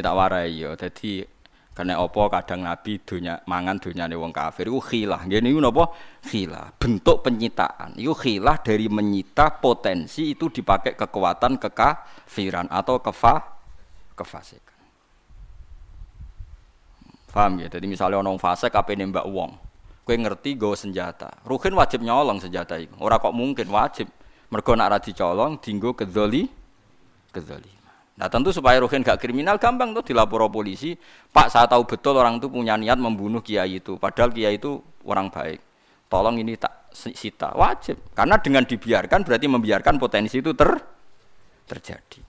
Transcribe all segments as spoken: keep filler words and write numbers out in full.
tak warai ya. Dadi kene apa kadang Nabi donya mangan donyane wong kafir iku khilah. Nggih niku napa? Khilah. Bentuk penyitaan. Iku khilah dari menyita potensi itu dipakai kekuatan kekafiran atau kefa kefasikan. Paham ya? Jadi misalnya ono wong fasik ape nembak wong. Kowe ngerti nggawa senjata. Ruhin wajib nyolong senjata iku. Ora kok mungkin wajib. Mergo nek ora dicolong dienggo kedzoli kedzoli. Nah tentu supaya Ruhin gak kriminal gampang tuh dilapor polisi. Pak saya tahu betul orang itu punya niat membunuh kiai itu. Padahal kiai itu orang baik. Tolong ini tak sita. Wajib. Karena dengan dibiarkan berarti membiarkan potensi itu ter terjadi.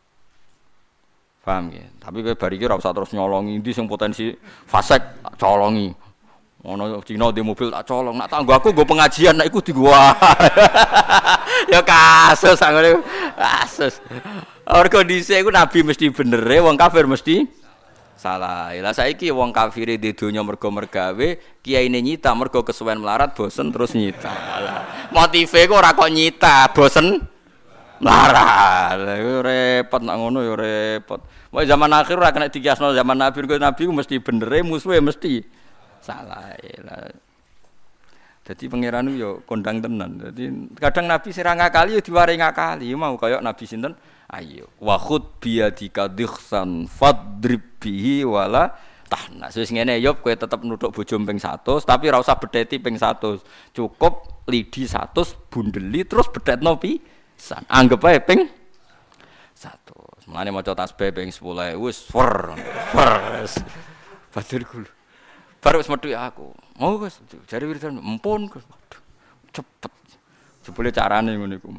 Paham ya? Tapi bari iki ora usah terus nyolongi ndi sing potensi fasik colongi. Ono Cina di mobil tak colong. Nak tanggo aku nggo pengajian nek iku di gua. Ya kasus anggone kasus. Orgo dhisik iku nabi mesti bener, wong kafir mesti salah. Lah saiki wong kafire di donya mergo mergawe, kiyaine nyita mergo kesuwen melarat bosen terus nyita. Motive ku ora kok nyita, bosen melarat. Lha repot nak ngono ya repot. Wong zaman akhir ora kena dikiasno zaman nabi, nabi ku mesti bener, musuhe mesti salah. Lah jadi pangeran yo kondang tenan. Jadi kadang nabi sira ngakali yo diware ngakali, mau kaya nabi sinten? Ayo wa khud biyadika dikhsan fadrib bihi wala tahnas. Wis ngene Yop kowe tetep nuthuk bojo ping seratus tapi ora usah bedheti ping seratus. Cukup lidi seratus bundeli terus bedhetno pisan. Anggap ae ping seratus. Mulane maca tasbih ping sepuluh wis fer fer. Badir kula. Baru wis metu aku. Oh wis jare wiridan empun cepet. Jebule carane ngono iku.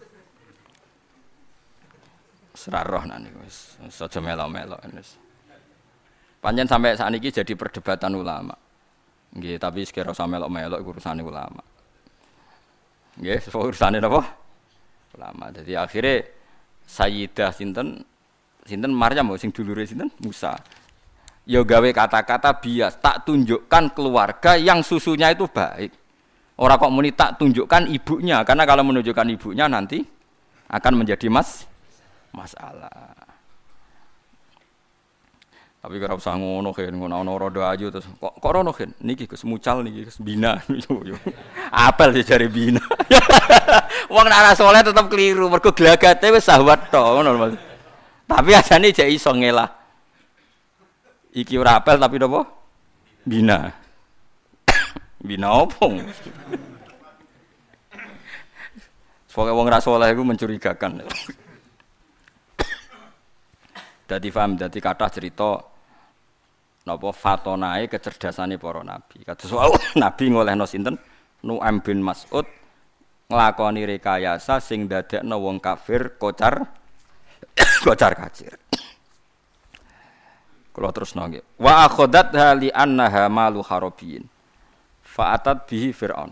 Seraroh nani wis aja melok-melok wis. Pancen sampai sakniki jadi perdebatan ulama. Nggih, tapi sekira usah melok-melok iku urusane ulama. Nggih, urusane napa? Ulama. Jadi akhirnya Sayyidah sinten sinten Maryam sing dulure sinten Musa. Ya gawe kata-kata bias, tak tunjukkan keluarga yang susunya itu baik. Ora kok muni tak tunjukkan ibunya, karena kalau menunjukkan ibunya nanti akan menjadi mas masalah. Tapi kalau usah ngono kan ngono ana rodo ayu terus kok kok rono kan niki Gus mucal niki Gus bina yo. Apel sih jare bina. Wong nek ora saleh tetep keliru mergo glagate wis sahwat to ngono Mas. Tapi asane jek iso ngelah. Iki ora apel tapi napa? Bina. Bina opo? Soale wong ora saleh iku mencurigakan. Dadi paham, dadi kathah cerita napa fatonae kecerdasane para nabi. Kados nabi ngolehno sinten? Nu'aim bin Mas'ud nglakoni rekayasa sing dadekno wong kafir kocar kocar kacir. Kula terusno nggih. Wa akhadatha li annaha malu harabiyin. Fa'atat bihi Fir'aun.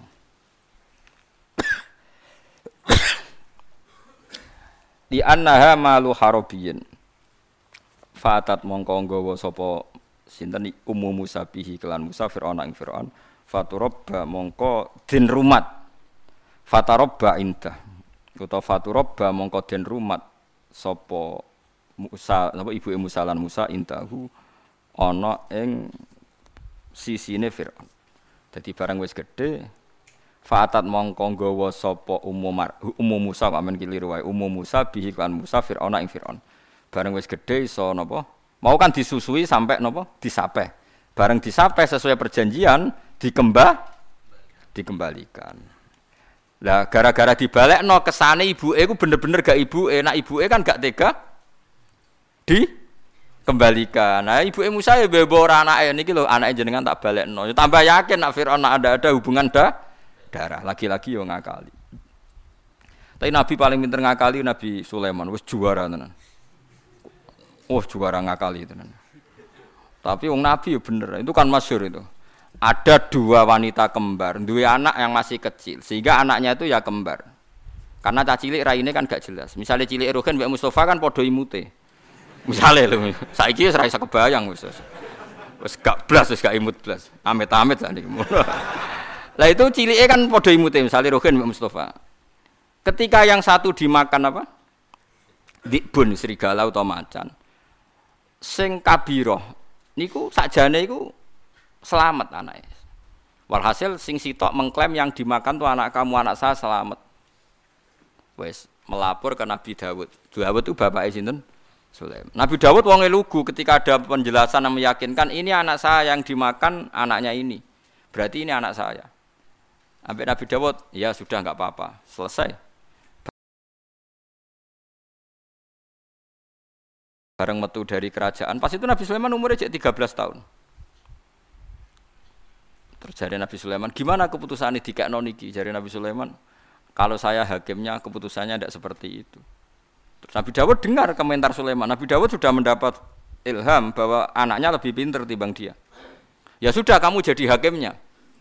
Li annaha malu harabiyin. Fatat mongko nggawa sapa sinten Ummu Musa bihi kelan Musa Fir'aun ing Fir'aun faturabba mongko den rumat fatarabba indah utawa faturabba mongko den rumat sapa Musa sapa ibuke Musa lan Musa indahu ana ing sisine Fir'aun. Dadi barang wis gedhe fatat mongko nggawa sapa Ummu Ummu Musa kok amen keliru wae Ummu Musa bihi kelan Musa Fir'aun ing Fir'aun. Bareng wis gede iso napa? Mau kan disusui sampai napa? Disapeh. Bareng disapeh sesuai perjanjian dikembah dikembalikan. Lah gara-gara dibalekno kesane ibuke iku bener-bener gak ibuke. Nek ibuke kan gak tega dikembalikan. Nah ibuke Musa ya bebo ora anake niki lho anake jenengan tak balekno. Ya tambah yakin nek Firaun ada ada hubungan dah darah. Lagi-lagi yo ngakali. Tapi Nabi paling pinter ngakali Nabi Sulaiman wis juara tenan. Oh juara ngakali tenan. Tapi wong Nabi ya bener, itu kan masyhur itu. Ada dua wanita kembar, dua anak yang masih kecil, sehingga anaknya itu ya kembar. Karena cah cilik raine kan gak jelas. Misalnya cilik Ruhin mbek Mustafa kan padha imute. Misale lho, saiki wis ra iso kebayang wis. Wis gak blas, wis gak imut blas. Amit-amit sakniki. Lah itu cilike kan padha imute, misalnya Ruhin mbek Mustafa. Ketika yang satu dimakan apa? Dibun serigala atau macan. sing kabiroh niku sakjane iku selamat anake. Walhasil sing sitok mengklaim yang dimakan tuh anak kamu, anak saya selamat. Wes melapor ke Nabi Dawud. Dawud itu bapaknya sinten? Sulaiman. Nabi Dawud wonge lugu ketika ada penjelasan yang meyakinkan ini anak saya yang dimakan anaknya ini. Berarti ini anak saya. Sampai Nabi Dawud, ya sudah enggak apa-apa, selesai. Bareng metu dari kerajaan. Pas itu Nabi Sulaiman umurnya tiga belas tahun. Terus jari Nabi Sulaiman, gimana keputusan ini dikekno niki? Jari Nabi Sulaiman, kalau saya hakimnya keputusannya tidak seperti itu. Terus Nabi Dawud dengar komentar Sulaiman. Nabi Dawud sudah mendapat ilham bahwa anaknya lebih pintar timbang dia. Ya sudah, kamu jadi hakimnya.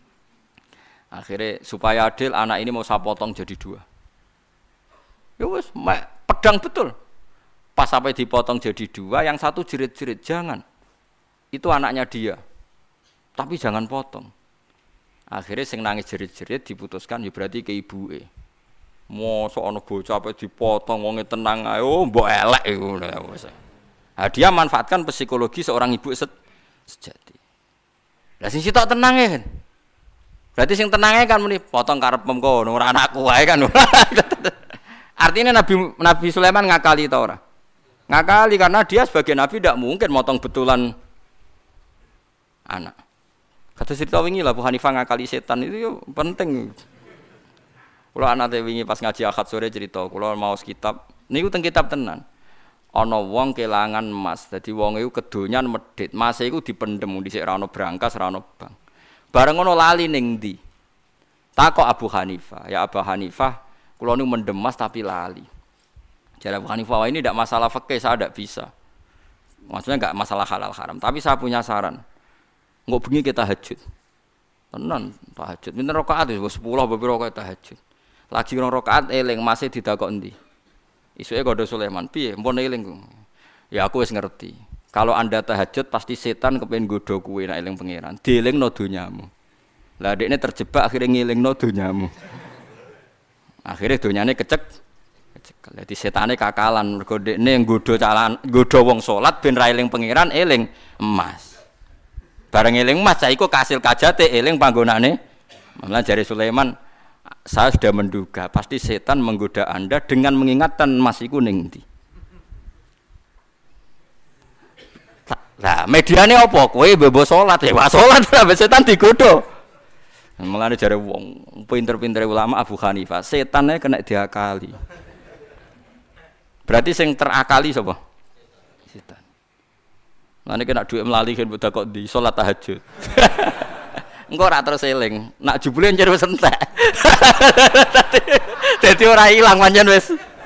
Akhirnya supaya adil, anak ini mau saya potong jadi dua. Ya wes, pedang betul. Pas sampai dipotong jadi dua, yang satu jerit-jerit, jangan. Itu anaknya dia. Tapi jangan potong. Akhirnya sing nangis jerit-jerit diputuskan ya berarti ke ibuke. Mosok ana bocah ape dipotong wonge tenang ae, oh mbok elek iku. Nah, dia manfaatkan psikologi seorang ibu sejati. Lah sing sitok tenang ya kan. Berarti sing tenang kan muni potong karepem kono ora anakku wae kan. Artinya Nabi Nabi Sulaiman ngakali ta ora? Ngakali karena dia sebagai nabi tidak mungkin motong betulan anak. Kata cerita wingi lah, Abu Hanifah ngakali setan itu penting. Kalau anak wingi pas ngaji akad sore cerita, kalau mau kitab, niku teng kitab tenan. Ana wong kelangan emas, dadi wong iku kedonyan medhit, emas iku dipendhem dhisik ra ono brankas, ra ono bank. Bareng ngono lali ning ndi? Takok Abu Hanifah, ya Abu Hanifah, kula niku mendem emas tapi lali. Jadi Abu Hanifah, wah ini tidak masalah fikih, saya tidak bisa. Maksudnya enggak masalah halal haram, tapi saya punya saran. Nggak bengi kita tahajud. Tenan tahajud. Pinten rakaat wis sepuluh apa pira rakaat tahajud. Lagi rong rakaat eling masih didakok endi. Isuke Godo Sulaiman, piye mpun eling. Ya aku wis ngerti. Kalau Anda tahajud pasti setan kepengin godho kuwe nek eling pangeran. Dielingno donyamu. Lah dekne terjebak akhirnya ngilingno donyamu. Akhirnya donyane kecek kecekel. Dadi setane kakalan mergo dekne nggodho calan nggodho wong salat ben ra eling pangeran eling emas. Bareng eling emas iku kasil kajate eling panggonane. Malah jari Sulaiman, saya sudah menduga pasti setan menggoda Anda dengan mengingatkan emas iku ning ndi. Lah mediane apa? Kowe bebo salat ya, wah salat sampe setan digodho. Mulane jare wong pinter-pintere ulama Abu Hanifah, setane kena diakali. Berarti sing terakali sapa? Setan. Nanti kena duit melali kan budak kok di sholat tahajud. Engkau ora terus eling, nak jebule njer wis entek. Dadi ora ilang pancen wis.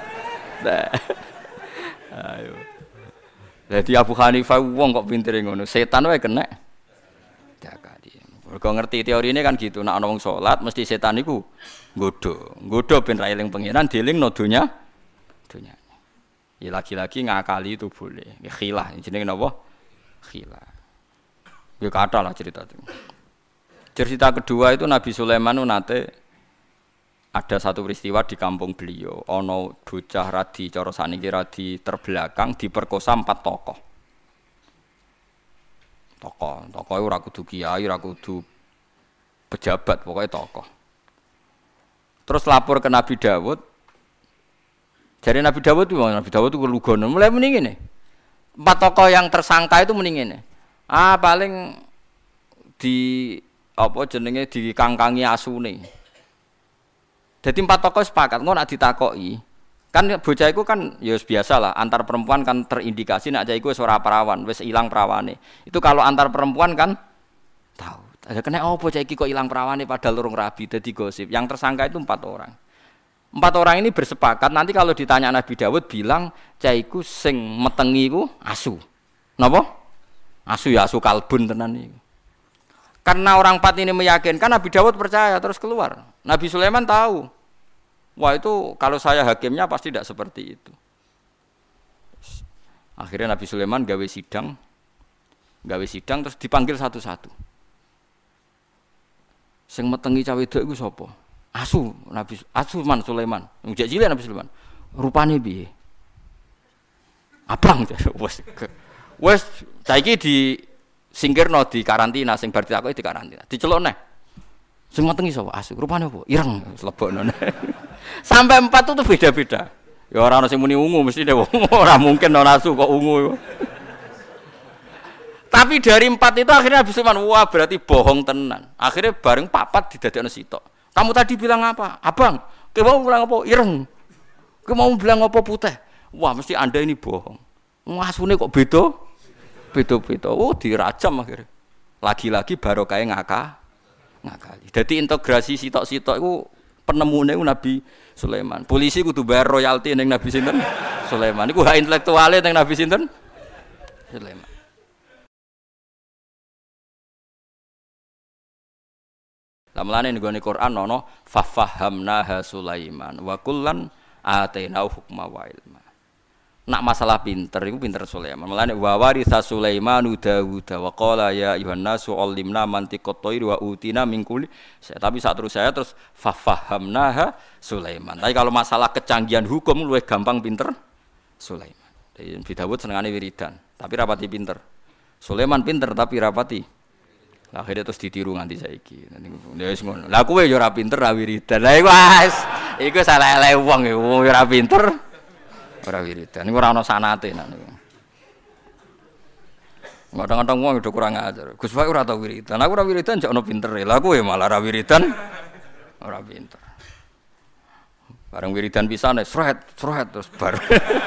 Ayo. Dadi Abu Hanifah wong kok pintere ngono, setan wae kena. Diakali. Mergo ngerti teorine kan gitu, nek ana wong salat mesti setan iku nggodho. Nggodho ben ra eling pangeran dielingno donya. Donya. Ya lagi-lagi ngakali itu boleh. Ya khilah jenenge napa? Khilah. Ya kata lah cerita itu. Cerita kedua itu Nabi Sulaiman nate ada satu peristiwa di kampung beliau. Ono bocah radi cara saniki radi terbelakang diperkosa empat tokoh. Tokoh, tokoh ora kudu kiai, ora kudu pejabat, pokoknya tokoh. Terus lapor ke Nabi Dawud. Jadi Nabi Dawud itu, Nabi Dawud itu kelugono. Mulai mending ini. Empat tokoh yang tersangka itu mending ini. Ah paling di apa jenenge dikangkangi asune. Jadi empat tokoh sepakat, ngono nak ditakoki. Kan bocah iku kan ya biasalah antar perempuan kan terindikasi nek cah iku wis ora perawan, wis ilang perawane. Itu kalau antar perempuan kan tahu. Ada kena oh bocah iki kok ilang perawane padahal urung rabi dadi gosip. Yang tersangka itu empat orang. Empat orang ini bersepakat nanti kalau ditanya Nabi Dawud bilang cah iku sing metengi iku asu. Napa? Asu ya asu kalbun tenan iki. Karena orang empat ini meyakinkan Nabi Dawud percaya terus keluar. Nabi Sulaiman tahu. Wah itu kalau saya hakimnya pasti tidak seperti itu. Akhirnya Nabi Sulaiman gawe sidang, gawe sidang terus dipanggil satu-satu. Sing metengi cawe wedok iku sapa? Asu Nabi Asu Man Sulaiman. Njak cilik Nabi Sulaiman. Rupane piye? Abang wis Wes saiki di singkirno di karantina sing bar ditakoki di karantina. Diceluk neh. Sing ngotengi sapa? Asu. Rupane apa? Ireng lebokno. Sampai empat itu beda-beda. Ya ora ana sing muni ungu mesti wong ora mungkin ana asu kok ungu. Tapi dari empat itu akhirnya habis Sulaiman, wah berarti bohong tenan. Akhirnya bareng papat didadekno sitok. Kamu tadi bilang apa? Abang, kowe mau bilang apa? Ireng. Kowe mau bilang apa putih? Wah, mesti Anda ini bohong. Ngasune kok beda? Beda-beda. Oh, dirajam akhirnya. Lagi-lagi barokah ngaka ngakali. Jadi integrasi sitok-sitok itu penemune Nabi Sulaiman. Polisi kudu bayar royalti ning Nabi sinten? Sulaiman. Iku hak intelektuale ning Nabi sinten? Sulaiman. Lamlane nggone Quran ana fa fahamnaha Sulaiman wa kullan atainahu hukma wa ilma. Nak masalah pinter iku pinter Sulaiman. Mulane wa waritha Sulaimanu Dawud wa qala ya ayuhan nasu allimna mantiqat thair wa utina min kulli. Tapi saat terus saya terus fa fahamnaha Sulaiman. Tapi kalau masalah kecanggihan hukum luwih gampang pinter Sulaiman. Nabi Dawud senengane wiridan, tapi rapati pinter. Sulaiman pinter tapi rapati. Akhirnya terus ditiru nganti saiki. Ya wis ngono. Lah kowe ya ora pinter ra wiridan. Lah iku wis iku salah-salah wong iku ora pinter ora wiridan. Niku ora ana sanate nek niku. Kadang-kadang wong udah kurang ajar. Gus Pak ora tau wiridan. Aku ora wiridan jek ana pintere. Lah kowe malah ra wiridan ora pinter. Bareng wiridan pisan sret, sret terus bar.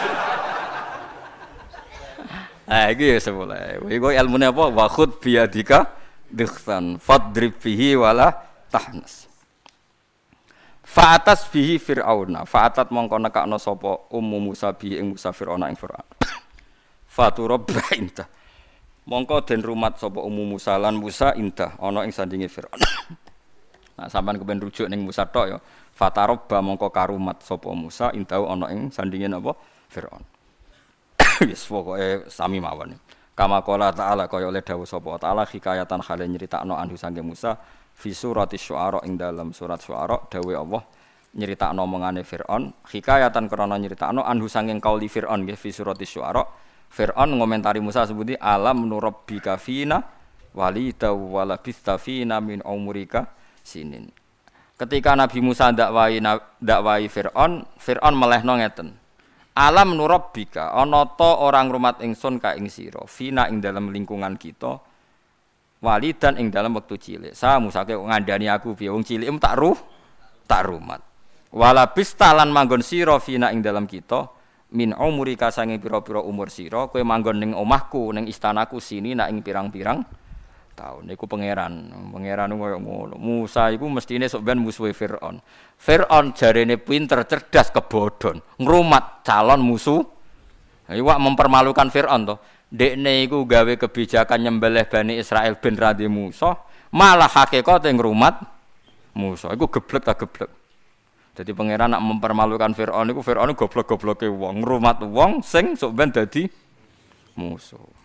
Ah iki ya sepuluh. Iku ilmune apa? Wa khud biyadika dikhtan fadrib bihi wala tahnas. Fa'atas bihi fir'auna. Fa'atat mongko nekakno sapa ummu Musa bihi ing Musa fir'auna ing fir'aun. Faturabba inta. Mongko den rumat sapa ummu Musa lan Musa inta ana ing sandinge fir'aun. Nah sampean kepen rujuk ning Musa tok ya. Fatarabba mongko karumat sapa Musa inta ana ing sandinge napa fir'aun. Wis pokoke sami mawon. Kama qala ta'ala kaya oleh dawuh sapa ta'ala hikayatan hale nyritakno anhu sange Musa fi surati syu'ara ing dalam surat syu'ara dawuh Allah nyritakno omongane Firaun hikayatan krana nyritakno anhu sange kauli Firaun nggih fi surati syu'ara Firaun ngomentari Musa sebuti alam nurabbika fina walida walabista fina min umrika sinin. Ketika Nabi Musa dakwahi dakwahi Firaun Firaun melehno ngeten. Alam nurabbika ana ta orang rumat ingsun ka ing sira fina ing dalam lingkungan kita walidan ing dalam wektu cilik sa musake ngandani aku piye wong cilik tak ruh tak rumat wala bistalan manggon sira fina ing dalam kita min umurika sange pira-pira umur sira kowe manggon ning omahku ning istanaku sini nak ing pirang-pirang taun niku pangeran pangeran koyo ngono Musa iku mestine sok ben musuhe Firaun. Firaun jarene pinter cerdas kebodhon ngrumat calon musuh. Iwak mempermalukan Firaun to. Dekne iku gawe kebijakan nyembelih Bani Israel ben radhi Musa, malah hakikate ngrumat Musa. Iku geblek ta geblek. Dadi pangeran nak mempermalukan Firaun iku Firaun goblok-gobloke wong, ngrumat wong sing sok ben dadi musuh.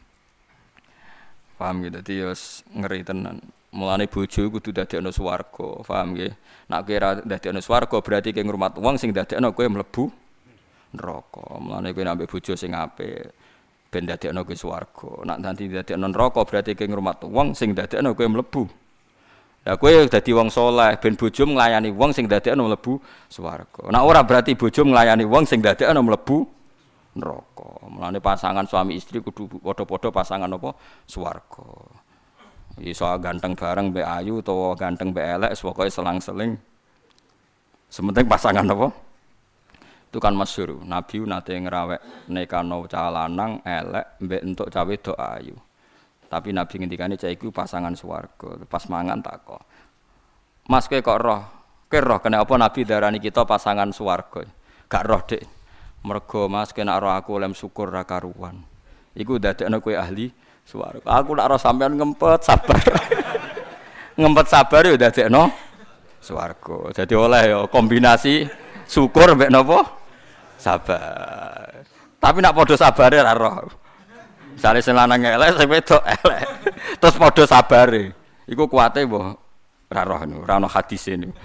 Paham gitu, dadi yo ngeri tenan. Mulane bojo kudu dadekno swarga, paham nggih? Nek kira dadekno swarga berarti kowe ngrumat wong sing dadekno kowe mlebu neraka. Mulane kowe ambek bojo sing apik ben dadekno kowe swarga. Nek nanti dadekno neraka berarti kowe ngrumat wong sing dadekno kowe mlebu. Lah kowe dadi wong saleh ben bojo nglayani wong sing dadekno mlebu swarga. Nek ora berarti bojo nglayani wong sing dadekno mlebu neraka. Mulane pasangan suami istri kudu padha-padha pasangan apa? Swarga. Iso ganteng bareng mbek ayu utawa ganteng mbek elek pokoke selang-seling. Sementing pasangan apa? Itu kan masyhur. Nabi nate ngrawek nekano cah lanang elek mbek entuk cah wedok ayu. Tapi Nabi ngendikane cah iku pasangan swarga. Pas mangan takok. Mas kowe kok roh? Kowe roh kenapa Nabi darani kita pasangan swarga? Gak roh, Dik. Mergo Mas kena roh aku lem syukur ra karuan. Iku dadekno kowe ahli swarga. Aku nak roh sampean ngempet sabar. Ngempet sabar yo dadekno swarga. Dadi oleh yo kombinasi syukur mbek napa? Sabar. Tapi nak padha sabare ra roh. Misale sing lanang elek sing wedok elek. Terus padha sabare. Iku kuwate mbah ra roh niku, ora ana hadise niku.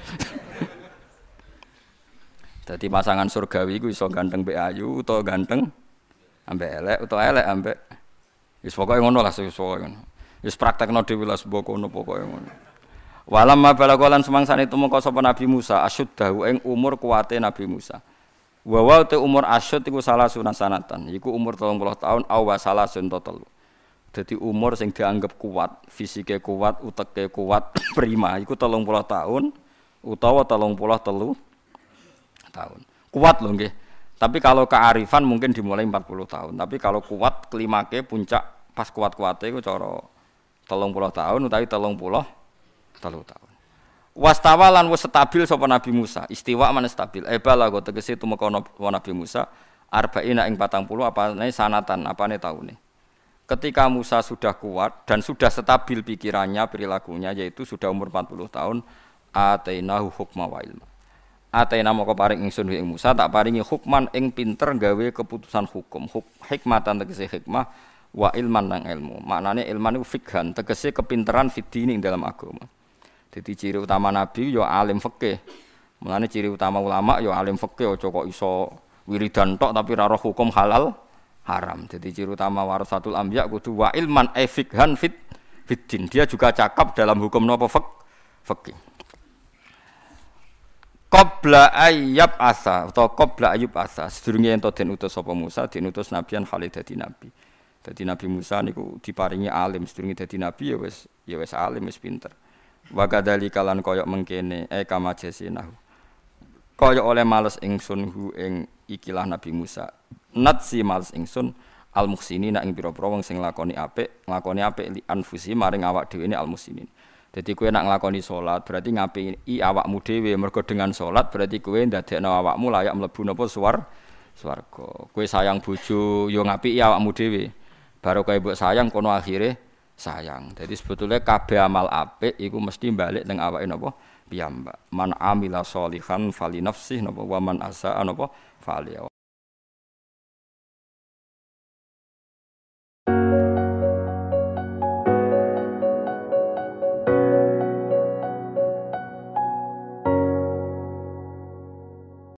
Dadi pasangan surgawi iku iso ganteng mbek ayu utawa ganteng ambek elek utawa elek ambek Wis pokoke ngono lah wis pokoke ngono. Wis praktekno dhewe lah seboko ngono pokoke ngono. Walamma balagolan semangsane tumeka sapa Nabi Musa asyuddahu ing umur kuwate Nabi Musa. Wa wa te umur asyud iku salah sunan sanatan. Iku umur telung puluh tahun aw wa salah sun telu. Dadi umur sing dianggep kuat, fisike kuat, uteke kuat, prima iku telung puluh tahun utawa telung puluh telu tahun. Kuat lho nggih. Tapi kalau kearifan mungkin dimulai empat puluh tahun. Tapi kalau kuat klimake puncak pas kuat-kuate iku cara telung puluh tahun utawi telung puluh telu tahun. Wastawa lan wis stabil sapa Nabi Musa. Istiwa man stabil. E bala go tegese tumeka Nabi Musa arba'ina ing patang puluh apane sanatan, apane taune. Ketika Musa sudah kuat dan sudah stabil pikirannya, perilakunya yaitu sudah umur empat puluh tahun, atainahu hukma wa ilma. Ataina moko paring ingsun ing Musa tak paringi hukman ing pinter gawe keputusan hukum. Huk, hikmatan tegese hikmah wa ilman nang ilmu. Maknane ilman iku fikhan tegese kepinteran fidini ing dalam agama. Jadi ciri utama Nabi ya alim fikih. Mulane ciri utama ulama ya alim fikih aja kok iso wiridan tok tapi ora roh hukum halal haram. Jadi ciri utama warasatul anbiya kudu wa ilman ai fikhan fit fiddin. Dia juga cakap dalam hukum napa fikih. Qabla ayyab asa atau qabla ayyub asa sedurunge ento den utus sapa Musa den utus nabian Khalid dadi nabi. Dadi Nabi Musa niku diparingi alim sedurunge dadi nabi ya wis ya wis alim wis pinter. Wa kadzalika lan koyok mengkene e kama jasinahu. Koyok oleh males ingsun hu ing ikilah Nabi Musa. Nat si males ingsun al muhsinina ing pira-pira wong sing nglakoni apik, nglakoni apik li anfusi maring awak dhewe ne al muhsinin. Dadi kowe nak nglakoni salat berarti ngapiki awakmu dhewe mergo dengan salat berarti kowe ndadekno awakmu layak mlebu napa suwar swarga. Kowe sayang bojo yo ngapiki awakmu dhewe. Baru kowe mbok sayang kono akhire sayang. Jadi sebetulnya kabeh amal apik iku mesti balik teng awake napa piyambak. Man amila sholihan fali nafsih napa wa man asaa napa fali